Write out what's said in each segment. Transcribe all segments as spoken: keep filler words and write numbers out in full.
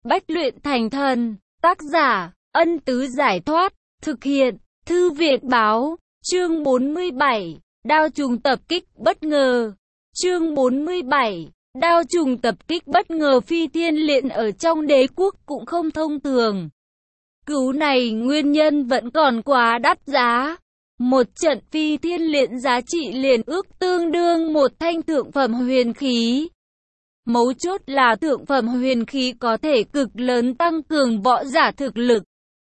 Bách luyện thành thần. Tác giả, Ân Tứ Giải Thoát. Thực hiện, Thư Viện Báo. Chương bốn mươi bảy. Đao trùng tập kích bất ngờ. Chương bốn mươi bảy. Đao trùng tập kích bất ngờ. Phi thiên liễn ở trong đế quốc cũng không thông thường. Cứu này nguyên nhân vẫn còn quá đắt giá. Một trận phi thiên liễn giá trị liền ước tương đương một thanh thượng phẩm huyền khí. Mấu chốt là thượng phẩm huyền khí có thể cực lớn tăng cường võ giả thực lực.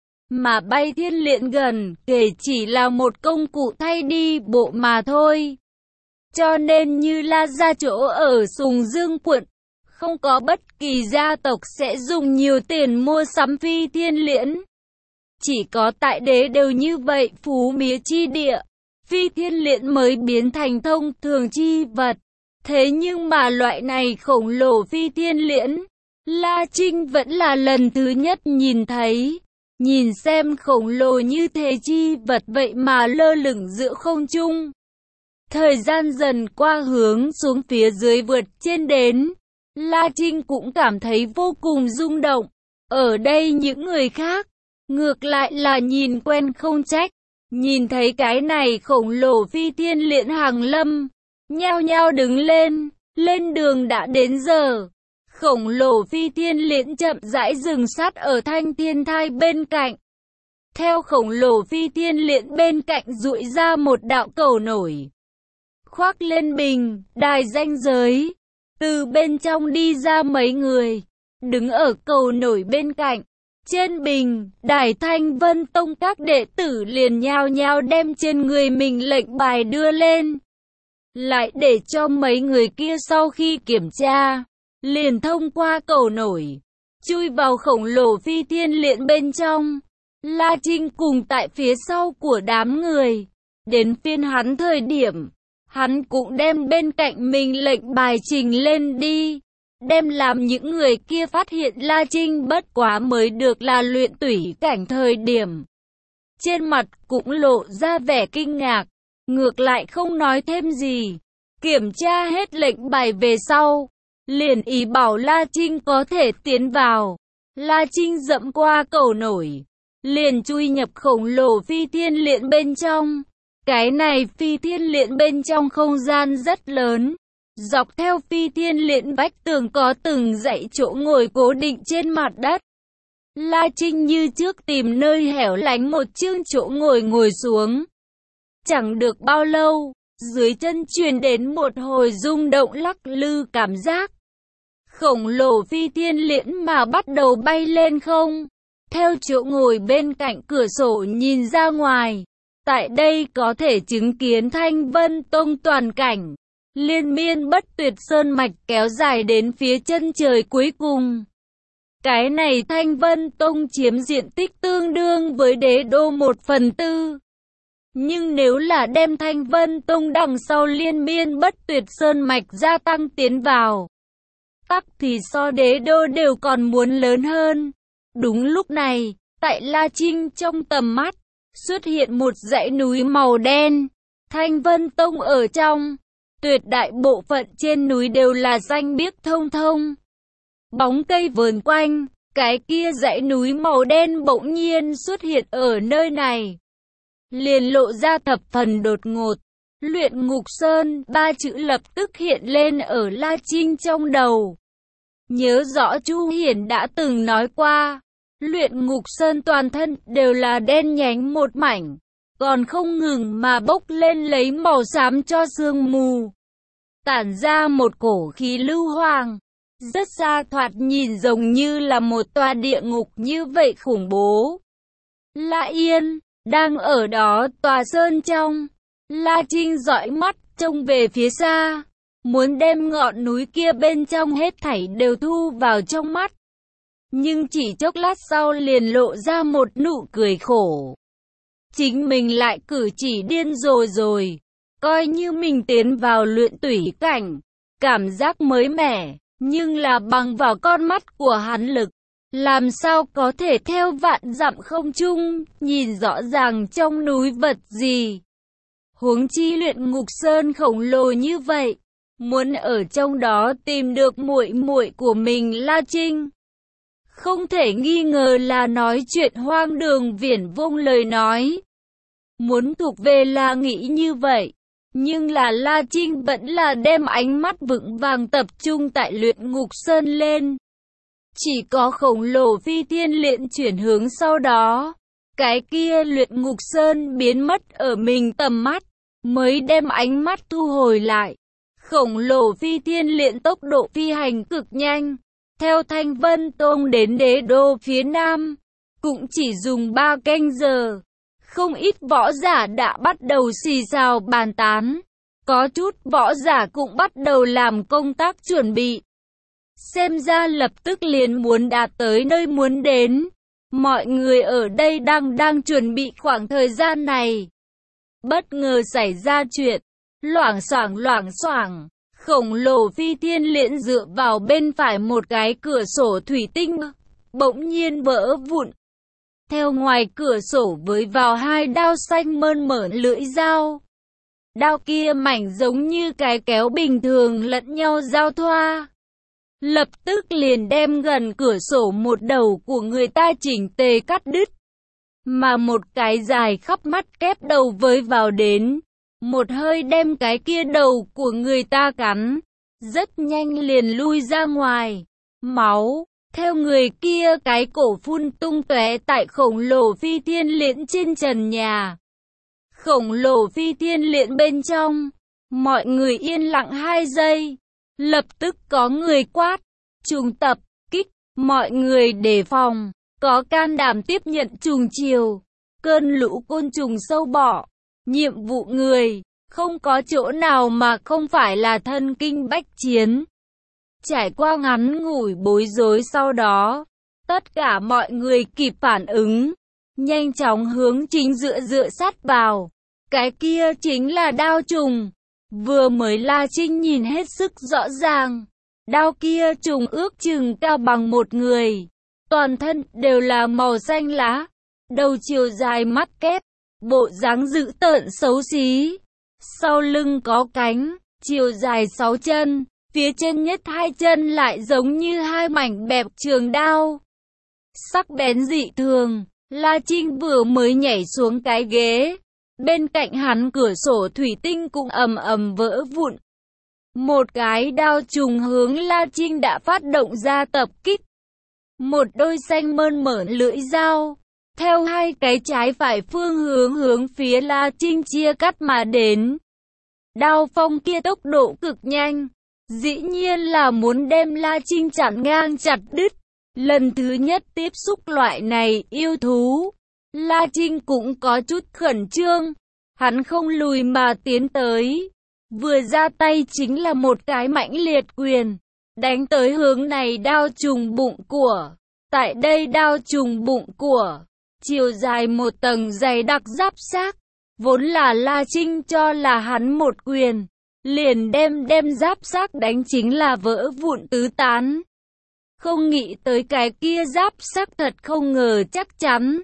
Mà bay thiên liễn gần kể chỉ là một công cụ thay đi bộ mà thôi. Cho nên như La gia chỗ ở Sùng Dương quận, không có bất kỳ gia tộc sẽ dùng nhiều tiền mua sắm phi thiên liễn. Chỉ có tại đế đều như vậy phú mía chi địa, phi thiên liễn mới biến thành thông thường chi vật. Thế nhưng mà loại này khổng lồ phi thiên liễn, La Trinh vẫn là lần thứ nhất nhìn thấy. Nhìn xem khổng lồ như thế chi vật vậy mà lơ lửng giữa không trung. Thời gian dần qua hướng xuống phía dưới vượt trên đến, La Trinh cũng cảm thấy vô cùng rung động. Ở đây những người khác, ngược lại là nhìn quen không trách. Nhìn thấy cái này khổng lồ phi thiên liễn hàng lâm, nhao nhao đứng lên, lên đường đã đến giờ. Khổng lồ phi thiên liễn chậm rãi dừng sát ở thanh thiên thai bên cạnh. Theo khổng lồ phi thiên liễn bên cạnh dụi ra một đạo cầu nổi. Khoác lên bình, đài ranh giới. Từ bên trong đi ra mấy người, đứng ở cầu nổi bên cạnh. Trên bình, đài Thanh Vân Tông các đệ tử liền nhao nhao đem trên người mình lệnh bài đưa lên. Lại để cho mấy người kia sau khi kiểm tra, liền thông qua cầu nổi, chui vào khổng lồ phi thiên liễn bên trong. La Trinh cùng tại phía sau của đám người. Đến phiên hắn thời điểm, hắn cũng đem bên cạnh mình lệnh bài trình lên đi. Đem làm những người kia phát hiện La Trinh bất quá mới được là luyện tủy cảnh thời điểm. Trên mặt cũng lộ ra vẻ kinh ngạc, ngược lại không nói thêm gì. Kiểm tra hết lệnh bài về sau, liền ý bảo La Trinh có thể tiến vào. La Trinh dẫm qua cầu nổi, liền chui nhập khổng lồ phi thiên liễn bên trong. Cái này phi thiên liễn bên trong không gian rất lớn. Dọc theo phi thiên liễn vách tường có từng dãy chỗ ngồi cố định trên mặt đất. La Trinh như trước tìm nơi hẻo lánh một chương chỗ ngồi ngồi xuống. Chẳng được bao lâu, dưới chân truyền đến một hồi rung động lắc lư cảm giác. Khổng lồ phi thiên liễn mà bắt đầu bay lên không. Theo chỗ ngồi bên cạnh cửa sổ nhìn ra ngoài, tại đây có thể chứng kiến Thanh Vân Tông toàn cảnh. Liên miên bất tuyệt sơn mạch kéo dài đến phía chân trời cuối cùng. Cái này Thanh Vân Tông chiếm diện tích tương đương với đế đô một phần tư. Nhưng nếu là đem Thanh Vân Tông đằng sau liên miên bất tuyệt sơn mạch gia tăng tiến vào, tắc thì so đế đô đều còn muốn lớn hơn. Đúng lúc này, tại La Trinh trong tầm mắt, xuất hiện một dãy núi màu đen. Thanh Vân Tông ở trong, tuyệt đại bộ phận trên núi đều là xanh biếc thông thông. Bóng cây vờn quanh, cái kia dãy núi màu đen bỗng nhiên xuất hiện ở nơi này. Liền lộ ra thập phần đột ngột. Luyện Ngục Sơn, ba chữ lập tức hiện lên ở La Trinh trong đầu. Nhớ rõ Chu Hiển đã từng nói qua, Luyện Ngục Sơn toàn thân đều là đen nhánh một mảnh, còn không ngừng mà bốc lên lấy màu xám cho sương mù, tản ra một cổ khí lưu hoàng, rất xa thoạt nhìn giống như là một tòa địa ngục như vậy khủng bố. La Yên đang ở đó tòa sơn trong. La Trinh dõi mắt trông về phía xa, muốn đem ngọn núi kia bên trong hết thảy đều thu vào trong mắt. Nhưng chỉ chốc lát sau liền lộ ra một nụ cười khổ. Chính mình lại cử chỉ điên rồ rồi. Coi như mình tiến vào luyện tủy cảnh, cảm giác mới mẻ, nhưng là bằng vào con mắt của hắn lực, làm sao có thể theo vạn dặm không trung, nhìn rõ ràng trong núi vật gì. Huống chi Luyện Ngục Sơn khổng lồ như vậy, muốn ở trong đó tìm được muội muội của mình La Trinh, không thể nghi ngờ là nói chuyện hoang đường viển vông lời nói. Muốn thuộc về là nghĩ như vậy, nhưng là La Trinh vẫn là đem ánh mắt vững vàng tập trung tại Luyện Ngục Sơn lên. Chỉ có khổng lồ phi thiên liễn chuyển hướng sau đó, cái kia Luyện Ngục Sơn biến mất ở mình tầm mắt, mới đem ánh mắt thu hồi lại. Khổng lồ phi thiên liễn tốc độ phi hành cực nhanh, theo Thanh Vân Tông đến đế đô phía nam, cũng chỉ dùng ba canh giờ. Không ít võ giả đã bắt đầu xì xào bàn tán, có chút võ giả cũng bắt đầu làm công tác chuẩn bị. Xem ra lập tức liền muốn đạt tới nơi muốn đến. Mọi người ở đây đang đang chuẩn bị khoảng thời gian này. Bất ngờ xảy ra chuyện, loảng xoảng loảng xoảng, khổng lồ phi thiên liễn dựa vào bên phải một cái cửa sổ thủy tinh, bỗng nhiên vỡ vụn. Theo ngoài cửa sổ với vào hai đao xanh mơn mởn lưỡi dao. Đao kia mảnh giống như cái kéo bình thường lẫn nhau giao thoa. Lập tức liền đem gần cửa sổ một đầu của người ta chỉnh tề cắt đứt. Mà một cái dài khắp mắt kép đầu với vào đến. Một hơi đem cái kia đầu của người ta cắn. Rất nhanh liền lui ra ngoài. Máu, theo người kia cái cổ phun tung tóe tại khổng lồ phi thiên liễn trên trần nhà. Khổng lồ phi thiên liễn bên trong. Mọi người yên lặng hai giây. Lập tức có người quát, trùng tập, kích, mọi người đề phòng, có can đảm tiếp nhận trùng chiều, cơn lũ côn trùng sâu bọ, nhiệm vụ người, không có chỗ nào mà không phải là thân kinh bách chiến. Trải qua ngắn ngủi bối rối sau đó, tất cả mọi người kịp phản ứng, nhanh chóng hướng chính dựa dựa sát vào, cái kia chính là đao trùng. Vừa mới La Trinh nhìn hết sức rõ ràng, đao kia trùng ước chừng cao bằng một người, toàn thân đều là màu xanh lá, đầu chiều dài mắt kép, bộ dáng dữ tợn xấu xí, sau lưng có cánh, chiều dài sáu chân, phía trên nhất hai chân lại giống như hai mảnh bẹp trường đao, sắc bén dị thường. La Trinh vừa mới nhảy xuống cái ghế, bên cạnh hắn cửa sổ thủy tinh cũng ầm ầm vỡ vụn. Một cái đao trùng hướng La Trinh đã phát động ra tập kích. Một đôi xanh mơn mởn lưỡi dao, theo hai cái trái phải phương hướng hướng phía La Trinh chia cắt mà đến. Đao phong kia tốc độ cực nhanh, dĩ nhiên là muốn đem La Trinh chặn ngang chặt đứt. Lần thứ nhất tiếp xúc loại này yêu thú, La Trinh cũng có chút khẩn trương, hắn không lùi mà tiến tới, vừa ra tay chính là một cái mãnh liệt quyền, đánh tới hướng này đao trùng bụng của, tại đây đao trùng bụng của, chiều dài một tầng dày đặc giáp xác, vốn là La Trinh cho là hắn một quyền, liền đem đem giáp xác đánh chính là vỡ vụn tứ tán. Không nghĩ tới cái kia giáp xác thật không ngờ chắc chắn.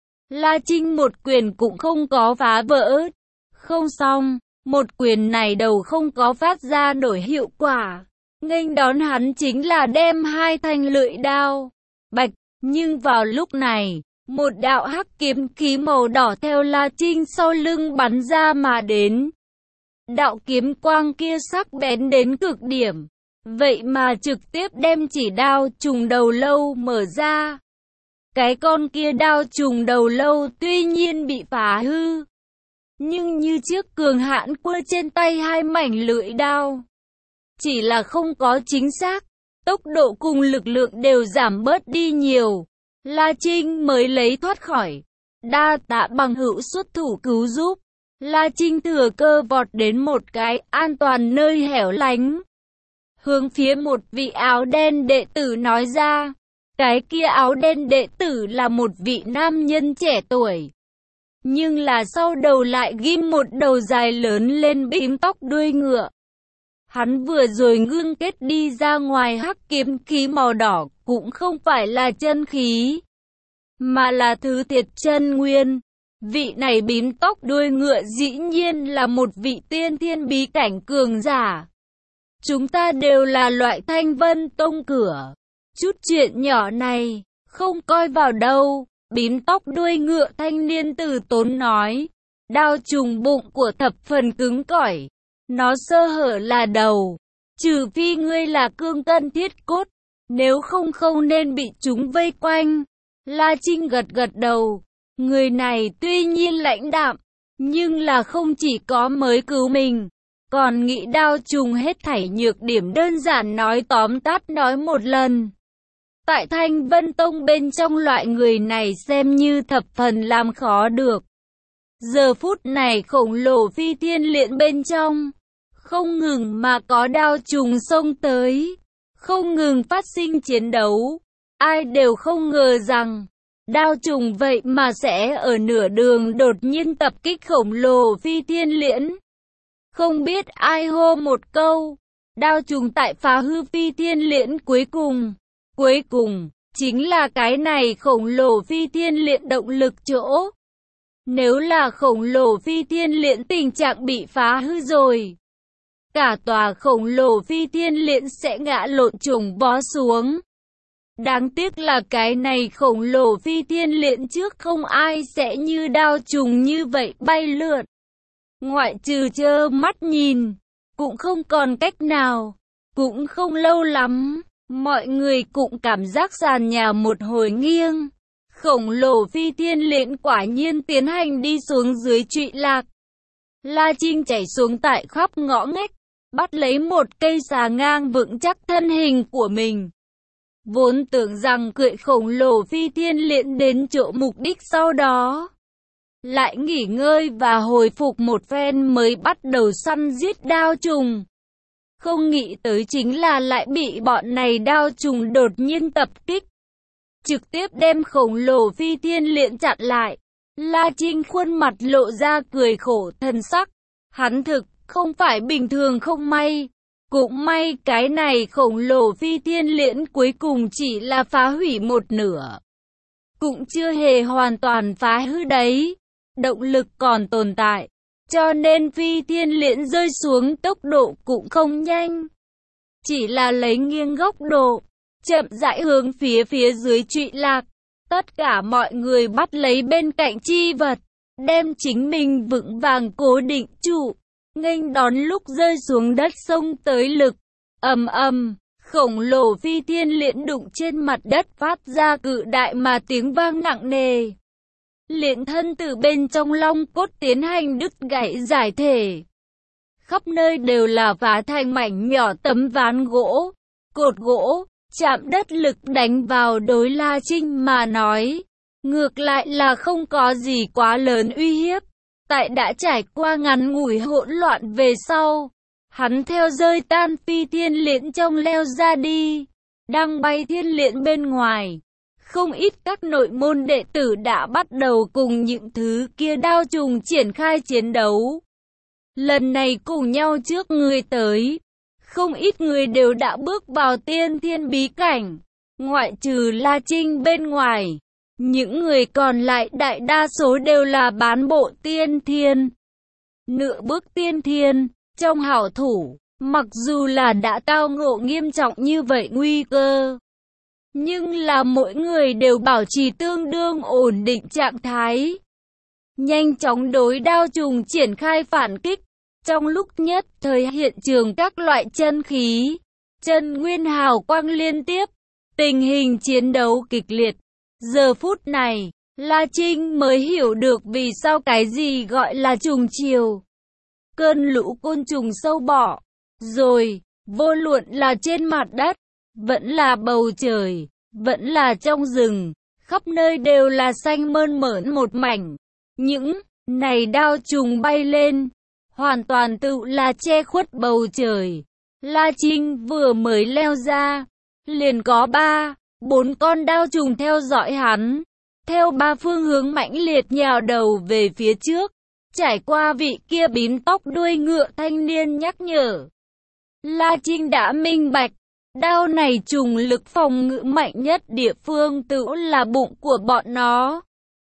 La Trinh một quyền cũng không có phá vỡ. Không xong, một quyền này đầu không có phát ra nổi hiệu quả. Nghênh đón hắn chính là đem hai thanh lưỡi đao. Bạch, nhưng vào lúc này, một đạo hắc kiếm khí màu đỏ theo La Trinh sau lưng bắn ra mà đến. Đạo kiếm quang kia sắc bén đến cực điểm. Vậy mà trực tiếp đem chỉ đao trùng đầu lâu mở ra. Cái con kia đao trùng đầu lâu tuy nhiên bị phá hư, nhưng như chiếc cường hãn quơ trên tay hai mảnh lưỡi đao. Chỉ là không có chính xác, tốc độ cùng lực lượng đều giảm bớt đi nhiều. La Trinh mới lấy thoát khỏi. Đa tạ bằng hữu xuất thủ cứu giúp. La Trinh thừa cơ vọt đến một cái an toàn nơi hẻo lánh. Hướng phía một vị áo đen đệ tử nói ra. Cái kia áo đen đệ tử là một vị nam nhân trẻ tuổi. Nhưng là sau đầu lại ghim một đầu dài lớn lên bím tóc đuôi ngựa. Hắn vừa rồi ngưng kết đi ra ngoài hắc kiếm khí màu đỏ cũng không phải là chân khí, mà là thứ thiệt chân nguyên. Vị này bím tóc đuôi ngựa dĩ nhiên là một vị tiên thiên bí cảnh cường giả. Chúng ta đều là loại Thanh Vân Tông cửa. chút chuyện nhỏ này, không coi vào đâu. Bím tóc đuôi ngựa thanh niên từ tốn nói. Đao trùng bụng của thập phần cứng cỏi. Nó sơ hở là đầu. Trừ phi ngươi là cương cân thiết cốt. Nếu không không nên bị chúng vây quanh. La Trinh gật gật đầu. Người này tuy nhiên lãnh đạm, nhưng là không chỉ có mới cứu mình, còn nghĩ đao trùng hết thảy nhược điểm đơn giản nói tóm tắt nói một lần. Tại Thanh Vân Tông bên trong loại người này xem như thập phần làm khó được. Giờ phút này khổng lồ phi thiên liễn bên trong, không ngừng mà có đao trùng xông tới, không ngừng phát sinh chiến đấu. Ai đều không ngờ rằng, đao trùng vậy mà sẽ ở nửa đường đột nhiên tập kích khổng lồ phi thiên liễn. Không biết ai hô một câu, đao trùng tại phá hư phi thiên liễn cuối cùng. Cuối cùng, chính là cái này khổng lồ phi thiên liễn động lực chỗ. Nếu là khổng lồ phi thiên liễn tình trạng bị phá hư rồi, cả tòa khổng lồ phi thiên liễn sẽ ngã lộn trùng bó xuống. Đáng tiếc là cái này khổng lồ phi thiên liễn trước không ai sẽ như đao trùng như vậy bay lượn. Ngoại trừ trơ mắt nhìn, cũng không còn cách nào, cũng không lâu lắm, mọi người cũng cảm giác sàn nhà một hồi nghiêng. Khổng lồ phi thiên liễn quả nhiên tiến hành đi xuống dưới trụy lạc. La Trinh chảy xuống tại khắp ngõ ngách, bắt lấy một cây xà ngang vững chắc thân hình của mình. Vốn tưởng rằng cưỡi khổng lồ phi thiên liễn đến chỗ mục đích sau đó, lại nghỉ ngơi và hồi phục một phen mới bắt đầu săn giết đao trùng. Không nghĩ tới chính là lại bị bọn này đao trùng đột nhiên tập kích, trực tiếp đem khổng lồ phi thiên liễn chặn lại. La Trinh khuôn mặt lộ ra cười khổ thân sắc. Hắn thực không phải bình thường không may. Cũng may cái này khổng lồ phi thiên liễn cuối cùng chỉ là phá hủy một nửa, cũng chưa hề hoàn toàn phá hư đấy. Động lực còn tồn tại, cho nên phi thiên liễn rơi xuống tốc độ cũng không nhanh, chỉ là lấy nghiêng góc độ, chậm rãi hướng phía phía dưới trụy lạc. Tất cả mọi người bắt lấy bên cạnh chi vật, đem chính mình vững vàng cố định trụ, nghênh đón lúc rơi xuống đất xông tới lực. Ầm ầm, khổng lồ phi thiên liễn đụng trên mặt đất phát ra cự đại mà tiếng vang nặng nề. Liễn thân từ bên trong long cốt tiến hành đứt gãy giải thể. Khắp nơi đều là phá thành mảnh nhỏ tấm ván gỗ, cột gỗ, chạm đất lực đánh vào đối La Trinh mà nói. Ngược lại là không có gì quá lớn uy hiếp. Tại đã trải qua ngắn ngủi hỗn loạn về sau, hắn theo rơi tan phi thiên liễn trong leo ra đi. Đang bay thiên liễn bên ngoài, không ít các nội môn đệ tử đã bắt đầu cùng những thứ kia đao trùng triển khai chiến đấu. Lần này cùng nhau trước người tới, không ít người đều đã bước vào tiên thiên bí cảnh, ngoại trừ La Trinh bên ngoài. Những người còn lại đại đa số đều là bán bộ tiên thiên, nửa bước tiên thiên. Trong hảo thủ, mặc dù là đã tao ngộ nghiêm trọng như vậy nguy cơ, nhưng là mỗi người đều bảo trì tương đương ổn định trạng thái, nhanh chóng đối đao trùng triển khai phản kích. Trong lúc nhất thời hiện trường các loại chân khí, chân nguyên hào quang liên tiếp, tình hình chiến đấu kịch liệt. Giờ phút này, La Trinh mới hiểu được vì sao cái gì gọi là trùng chiều. Cơn lũ côn trùng sâu bọ, rồi, vô luận là trên mặt đất, vẫn là bầu trời, vẫn là trong rừng, khắp nơi đều là xanh mơn mởn một mảnh. Những này đao trùng bay lên, hoàn toàn tự là che khuất bầu trời. La Trinh vừa mới leo ra, liền có ba, bốn con đao trùng theo dõi hắn, theo ba phương hướng mãnh liệt nhào đầu về phía trước. Trải qua vị kia bím tóc đuôi ngựa thanh niên nhắc nhở, La Trinh đã minh bạch, đao này trùng lực phòng ngự mạnh nhất địa phương tự là bụng của bọn nó.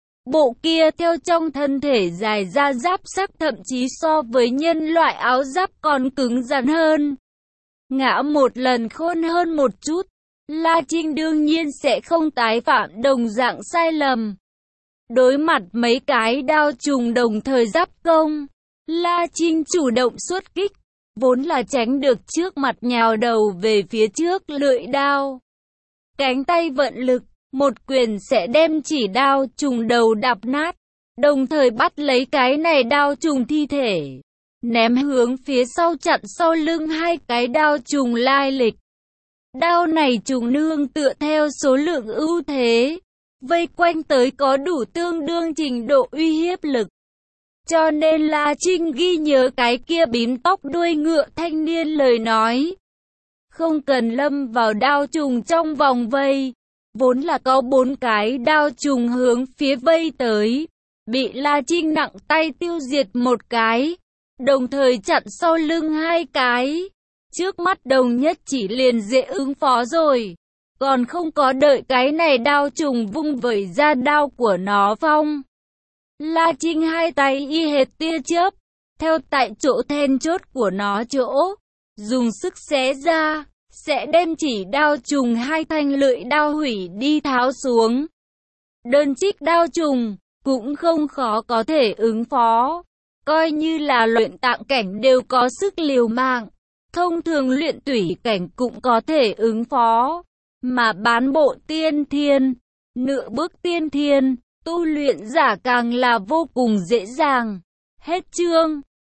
Bộ kia theo trong thân thể dài ra giáp sắc thậm chí so với nhân loại áo giáp còn cứng rắn hơn. Ngã một lần khôn hơn một chút, La Trinh đương nhiên sẽ không tái phạm đồng dạng sai lầm. Đối mặt mấy cái đao trùng đồng thời giáp công, La Trinh chủ động xuất kích, vốn là tránh được trước mặt nhào đầu về phía trước lưỡi đao. Cánh tay vận lực, một quyền sẽ đem chỉ đao trùng đầu đạp nát, đồng thời bắt lấy cái này đao trùng thi thể, ném hướng phía sau chặn sau lưng hai cái đao trùng lai lịch. Đao này trùng nương tựa theo số lượng ưu thế, vây quanh tới có đủ tương đương trình độ uy hiếp lực. Cho nên La Trinh ghi nhớ cái kia bím tóc đuôi ngựa thanh niên lời nói. Không cần lâm vào đao trùng trong vòng vây, vốn là có bốn cái đao trùng hướng phía vây tới, bị La Trinh nặng tay tiêu diệt một cái, đồng thời chặn sau lưng hai cái. Trước mắt đồng nhất chỉ liền dễ ứng phó rồi, còn không có đợi cái này đao trùng vung vẩy ra đao của nó phong. La Trinh hai tay y hệt tia chớp, theo tại chỗ then chốt của nó chỗ, dùng sức xé ra, sẽ đem chỉ đao trùng hai thanh lưỡi đao hủy đi tháo xuống. Đơn trích đao trùng, cũng không khó có thể ứng phó, coi như là luyện tạng cảnh đều có sức liều mạng. Thông thường luyện tủy cảnh cũng có thể ứng phó, mà bán bộ tiên thiên, nửa bước tiên thiên, tu luyện giả càng là vô cùng dễ dàng. Hết chương.